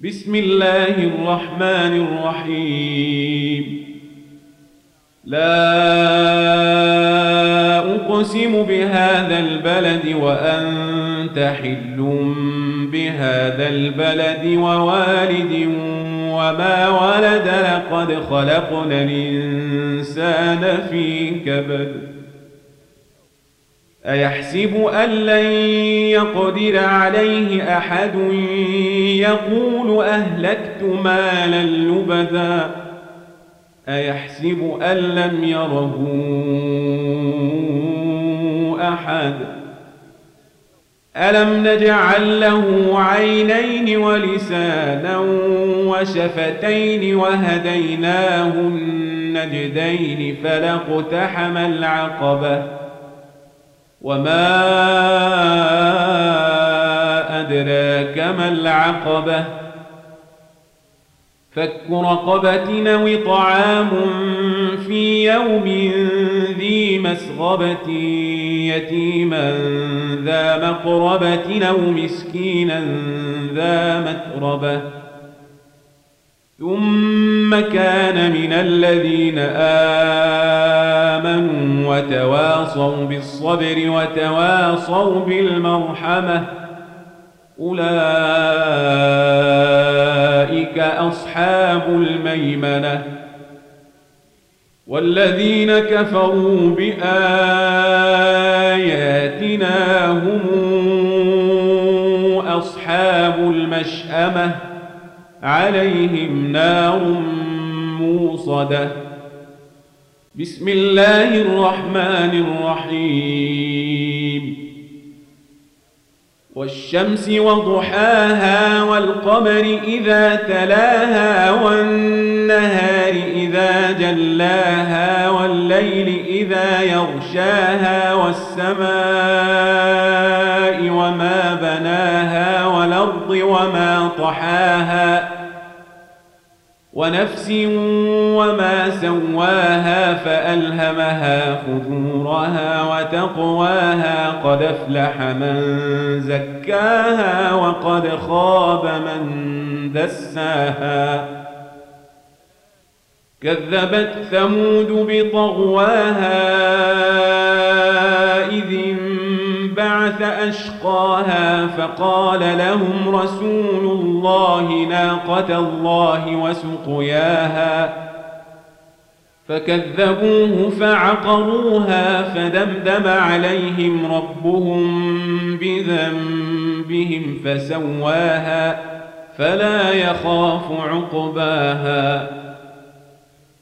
بسم الله الرحمن الرحيم. لا أقسم بهذا البلد وأنت حل بهذا البلد ووالد وما ولد لقد خلقنا الإنسان في كبد أيحسب أن لن يقدر عليه أحد يقول أهلكت مالا لبدا أيحسب أن لم يره أحد ألم نجعل له عينين ولسانا وشفتين وهديناه النجدين فلاقتحم العقبة وما أدراك ما العقبة فك رقبة أو طعام في يوم ذي مسغبة يتيما ذا مقربة أو مسكينا ذا متربة ثم كان من الذين آمنوا وتواصوا بالصبر وتواصوا بالمرحمة أولئك أصحاب الميمنة والذين كفروا بآياتنا هم أصحاب المشأمة عليهم نار موصدة. بسم الله الرحمن الرحيم. والشمس وضحاها والقمر إذا تلاها والنهار إذا جلاها والليل إذا يغشاها والسماء وما بناها والأرض وما طحاها ونفس وما سواها فألهمها فجورها وتقواها قد أفلح من زكاها وقد خاب من دساها كذبت ثمود بطغواها إذ انبعث أشقاها فقال لهم رسول الله ناقة الله وسقياها فكذبوه فعقروها فدمدم عليهم ربهم بذنبهم فسواها فلا يخاف عقباها